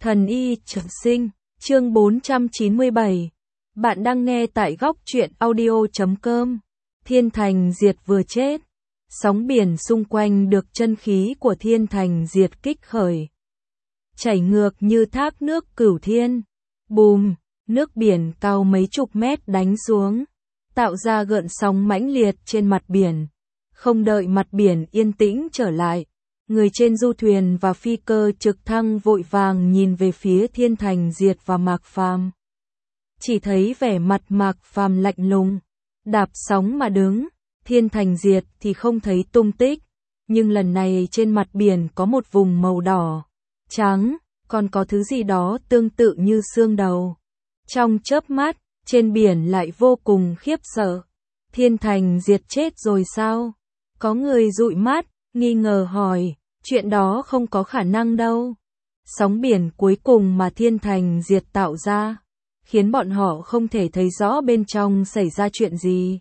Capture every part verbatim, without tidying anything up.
Thần y trường sinh, chương bốn trăm chín mươi bảy. Bạn đang nghe tại góc truyện audio chấm com. Thiên Thành Diệt vừa chết. Sóng biển xung quanh được chân khí của Thiên Thành Diệt kích khởi. Chảy ngược như thác nước Cửu Thiên. Bùm, nước biển cao mấy chục mét đánh xuống, tạo ra gợn sóng mãnh liệt trên mặt biển. Không đợi mặt biển yên tĩnh trở lại, người trên du thuyền và phi cơ trực thăng vội vàng nhìn về phía Thiên Thành Diệt và Mạc Phàm. Chỉ thấy vẻ mặt Mạc Phàm lạnh lùng, đạp sóng mà đứng, Thiên Thành Diệt thì không thấy tung tích, nhưng lần này trên mặt biển có một vùng màu đỏ, trắng, còn có thứ gì đó tương tự như xương đầu. Trong chớp mắt, trên biển lại vô cùng khiếp sợ. Thiên Thành Diệt chết rồi sao? Có người dụi mắt, nghi ngờ hỏi, chuyện đó không có khả năng đâu. Sóng biển cuối cùng mà Thiên Thành Diệt tạo ra, khiến bọn họ không thể thấy rõ bên trong xảy ra chuyện gì.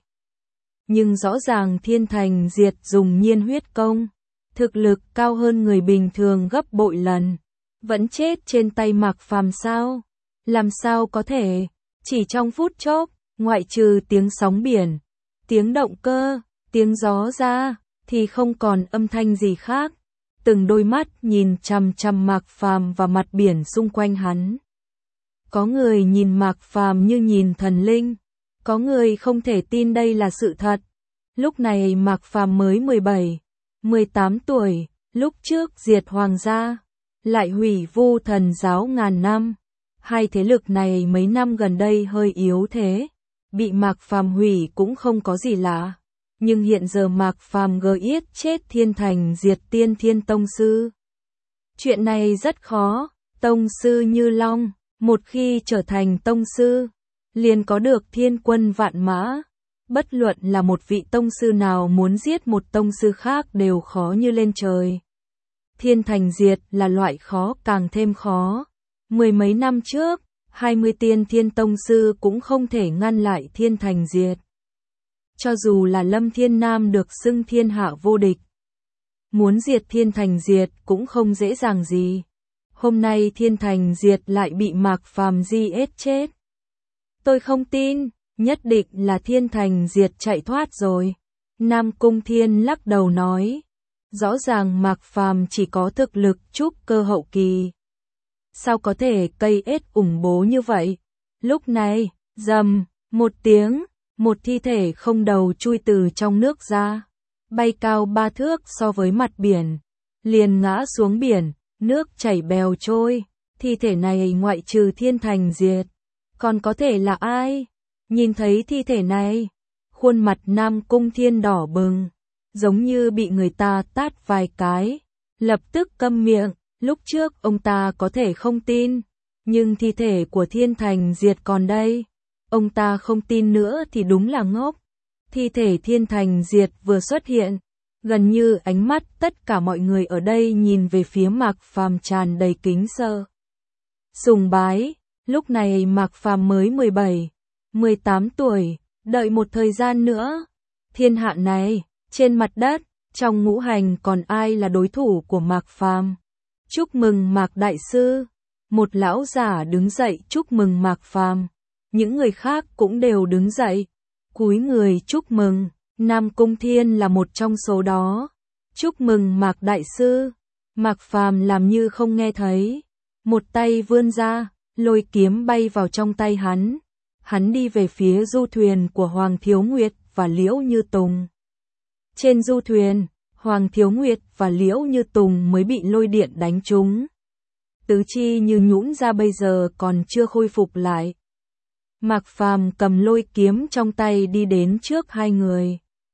Nhưng rõ ràng Thiên Thành Diệt dùng nhiên huyết công, thực lực cao hơn người bình thường gấp bội lần. Vẫn chết trên tay Mạc Phàm sao? Làm sao có thể? Chỉ trong phút chốc, ngoại trừ tiếng sóng biển, tiếng động cơ, tiếng gió ra, thì không còn âm thanh gì khác. Từng đôi mắt nhìn chằm chằm Mạc Phàm và mặt biển xung quanh hắn. Có người nhìn Mạc Phàm như nhìn thần linh, có người không thể tin đây là sự thật. Lúc này Mạc Phàm mới mười bảy, mười tám tuổi, lúc trước diệt hoàng gia, lại hủy Vu Thần giáo ngàn năm. Hai thế lực này mấy năm gần đây hơi yếu thế, bị Mạc Phàm hủy cũng không có gì lạ. Nhưng hiện giờ Mạc Phàm gờ yết chết Thiên Thành Diệt Tiên Thiên Tông Sư. Chuyện này rất khó, Tông Sư như Long, một khi trở thành Tông Sư, liền có được thiên quân vạn mã. Bất luận là một vị Tông Sư nào muốn giết một Tông Sư khác đều khó như lên trời. Thiên Thành Diệt là loại khó càng thêm khó. Mười mấy năm trước, hai mươi tiên thiên Tông Sư cũng không thể ngăn lại Thiên Thành Diệt. Cho dù là Lâm Thiên Nam được xưng thiên hạ vô địch, muốn diệt Thiên Thành Diệt cũng không dễ dàng gì. Hôm nay Thiên Thành Diệt lại bị Mạc Phàm giết chết. Tôi không tin, nhất định là Thiên Thành Diệt chạy thoát rồi. Nam Cung Thiên lắc đầu nói, rõ ràng Mạc Phàm chỉ có thực lực trúc cơ hậu kỳ. Sao có thể cây ết ủng bố như vậy? Lúc này, rầm, một tiếng, một thi thể không đầu chui từ trong nước ra, bay cao ba thước so với mặt biển, liền ngã xuống biển, nước chảy bèo trôi. Thi thể này ngoại trừ Thiên Thành Diệt, còn có thể là ai? Nhìn thấy thi thể này, khuôn mặt Nam Cung Thiên đỏ bừng, giống như bị người ta tát vài cái, lập tức câm miệng. Lúc trước ông ta có thể không tin, nhưng thi thể của Thiên Thành Diệt còn đây. Ông ta không tin nữa thì đúng là ngốc. Thi thể Thiên Thành Diệt vừa xuất hiện, gần như ánh mắt tất cả mọi người ở đây nhìn về phía Mạc Phàm tràn đầy kính sợ, sùng bái. Lúc này Mạc Phàm mới mười bảy, mười tám tuổi, đợi một thời gian nữa. Thiên hạ này, trên mặt đất, trong ngũ hành còn ai là đối thủ của Mạc Phàm? Chúc mừng Mạc Đại Sư. Một lão giả đứng dậy chúc mừng Mạc Phàm. Những người khác cũng đều đứng dậy, cúi người chúc mừng. Nam Cung Thiên là một trong số đó. Chúc mừng Mạc Đại Sư. Mạc Phàm làm như không nghe thấy. Một tay vươn ra, lôi kiếm bay vào trong tay hắn. Hắn đi về phía du thuyền của Hoàng Thiếu Nguyệt và Liễu Như Tùng. Trên du thuyền, Hoàng Thiếu Nguyệt và Liễu Như Tùng mới bị lôi điện đánh trúng. Tứ chi như nhũn ra bây giờ còn chưa khôi phục lại. Mạc Phàm cầm lôi kiếm trong tay đi đến trước hai người.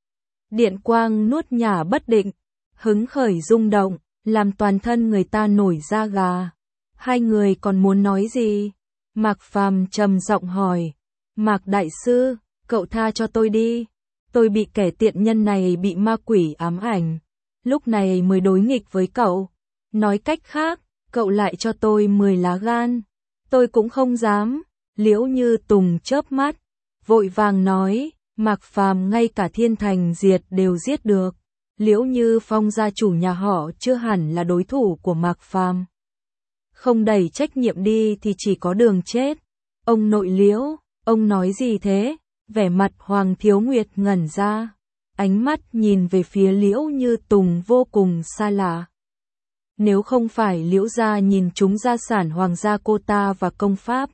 Điện quang nuốt nhả bất định, hứng khởi rung động, làm toàn thân người ta nổi da gà. Hai người còn muốn nói gì? Mạc Phàm trầm giọng hỏi, Mạc Đại Sư, cậu tha cho tôi đi. Tôi bị kẻ tiện nhân này bị ma quỷ ám ảnh, lúc này mới đối nghịch với cậu. Nói cách khác, cậu lại cho tôi mười lá gan. Tôi cũng không dám. Liễu Như Tùng chớp mắt, vội vàng nói, Mạc Phàm ngay cả Thiên Thành Diệt đều giết được. Liễu Như Phong gia chủ nhà họ chưa hẳn là đối thủ của Mạc Phàm. Không đẩy trách nhiệm đi thì chỉ có đường chết. Ông nội Liễu, ông nói gì thế? Vẻ mặt Hoàng Thiếu Nguyệt ngẩn ra. Ánh mắt nhìn về phía Liễu Như Tùng vô cùng xa lạ. Nếu không phải Liễu gia nhìn trúng gia sản hoàng gia cô ta và công pháp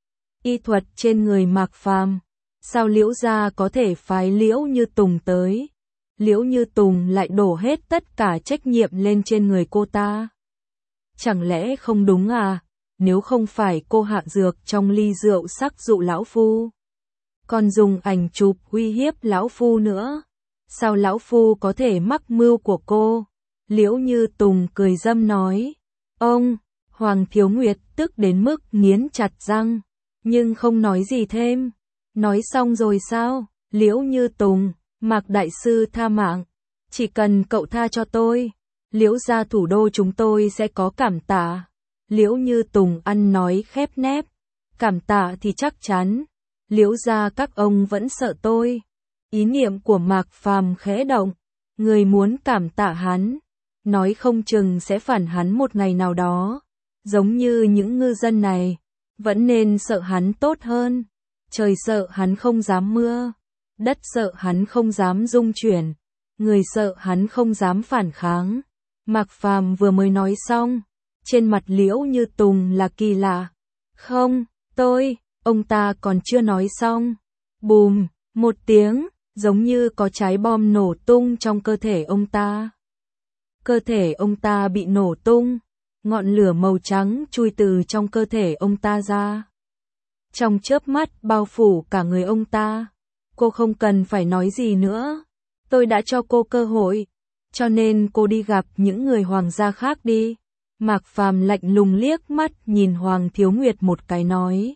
y thuật trên người Mạc Phàm, sao Liễu gia có thể phái Liễu Như Tùng tới? Liễu Như Tùng lại đổ hết tất cả trách nhiệm lên trên người cô ta. Chẳng lẽ không đúng à? Nếu không phải cô hạ dược trong ly rượu sắc dụ lão phu, còn dùng ảnh chụp uy hiếp lão phu nữa, sao lão phu có thể mắc mưu của cô? Liễu Như Tùng cười dâm nói. Ông, Hoàng Thiếu Nguyệt tức đến mức nghiến chặt răng, nhưng không nói gì thêm. Nói xong rồi sao? Liễu Như Tùng, Mạc đại sư tha mạng, chỉ cần cậu tha cho tôi, Liễu gia thủ đô chúng tôi sẽ có cảm tạ. Liễu Như Tùng ăn nói khép nép, cảm tạ thì chắc chắn, Liễu gia các ông vẫn sợ tôi. Ý niệm của Mạc Phàm khẽ động, người muốn cảm tạ hắn, nói không chừng sẽ phản hắn một ngày nào đó, giống như những ngư dân này, vẫn nên sợ hắn tốt hơn. Trời sợ hắn không dám mưa, đất sợ hắn không dám rung chuyển, người sợ hắn không dám phản kháng. Mạc Phàm vừa mới nói xong, trên mặt Liễu Như Tùng là kỳ lạ. Không, tôi, ông ta còn chưa nói xong. Bùm, một tiếng, giống như có trái bom nổ tung trong cơ thể ông ta. Cơ thể ông ta bị nổ tung, ngọn lửa màu trắng chui từ trong cơ thể ông ta ra. Trong chớp mắt bao phủ cả người ông ta. Cô không cần phải nói gì nữa. Tôi đã cho cô cơ hội, cho nên cô đi gặp những người hoàng gia khác đi. Mạc Phàm lạnh lùng liếc mắt nhìn Hoàng Thiếu Nguyệt một cái nói.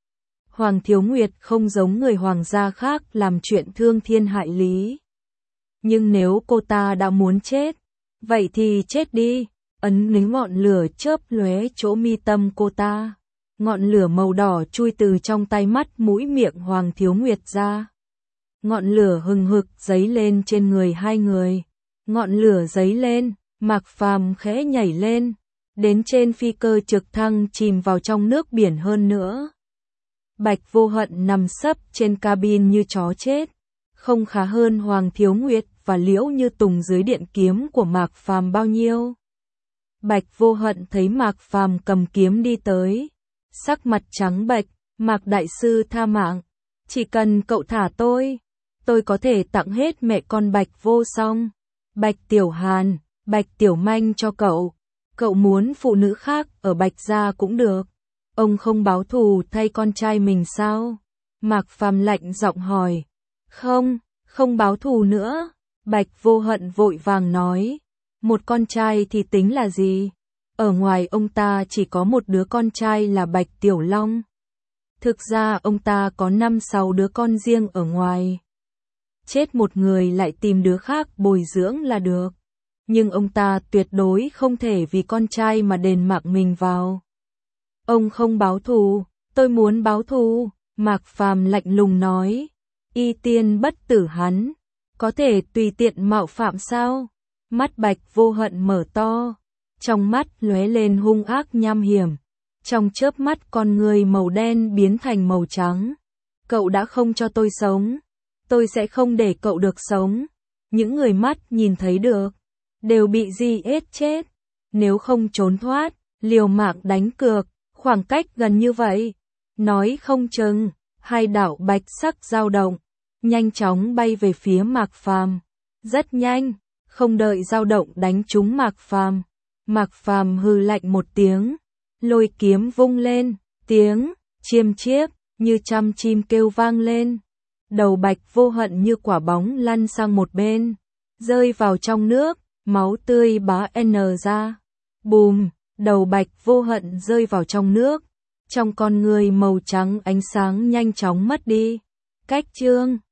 Hoàng Thiếu Nguyệt không giống người hoàng gia khác làm chuyện thương thiên hại lý. Nhưng nếu cô ta đã muốn chết, vậy thì chết đi. Ấn lấy ngọn lửa chớp lóe chỗ mi tâm cô ta. Ngọn lửa màu đỏ chui từ trong tay mắt mũi miệng Hoàng Thiếu Nguyệt ra. Ngọn lửa hừng hực dấy lên trên người hai người. Ngọn lửa dấy lên, Mạc Phàm khẽ nhảy lên, đến trên phi cơ trực thăng chìm vào trong nước biển hơn nữa. Bạch Vô Hận nằm sấp trên cabin như chó chết, không khá hơn Hoàng Thiếu Nguyệt và Liễu Như Tùng dưới điện kiếm của Mạc Phàm bao nhiêu. Bạch Vô Hận thấy Mạc Phàm cầm kiếm đi tới, sắc mặt trắng bệch. Mạc đại sư tha mạng, chỉ cần cậu thả tôi, tôi có thể tặng hết mẹ con Bạch Vô Song, Bạch Tiểu Hàn, Bạch Tiểu Manh cho cậu. Cậu muốn phụ nữ khác ở Bạch gia cũng được. Ông không báo thù thay con trai mình sao? Mạc Phàm lạnh giọng hỏi. Không, không báo thù nữa. Bạch Vô Hận vội vàng nói. Một con trai thì tính là gì? Ở ngoài ông ta chỉ có một đứa con trai là Bạch Tiểu Long. Thực ra ông ta có năm sáu đứa con riêng ở ngoài. Chết một người lại tìm đứa khác bồi dưỡng là được. Nhưng ông ta tuyệt đối không thể vì con trai mà đền mạng mình vào. Ông không báo thù, tôi muốn báo thù. Mạc Phàm lạnh lùng nói. Y tiên bất tử hắn, có thể tùy tiện mạo phạm sao? Mắt Bạch Vô Hận mở to, trong mắt lóe lên hung ác nham hiểm. Trong chớp mắt con người màu đen biến thành màu trắng. Cậu đã không cho tôi sống, tôi sẽ không để cậu được sống. Những người mắt nhìn thấy được, đều bị giết chết. Nếu không trốn thoát, liều mạng đánh cược, khoảng cách gần như vậy. Nói không chừng, hai đạo bạch sắc dao động, nhanh chóng bay về phía Mạc Phàm. Rất nhanh, không đợi dao động đánh trúng Mạc Phàm. Mạc Phàm hừ lạnh một tiếng, lôi kiếm vung lên, tiếng chiêm chiếp như trăm chim kêu vang lên. Đầu Bạch Vô Hận như quả bóng lăn sang một bên, rơi vào trong nước, máu tươi bá n ra. Bùm, đầu Bạch Vô Hận rơi vào trong nước, trong con người màu trắng ánh sáng nhanh chóng mất đi. Cách chương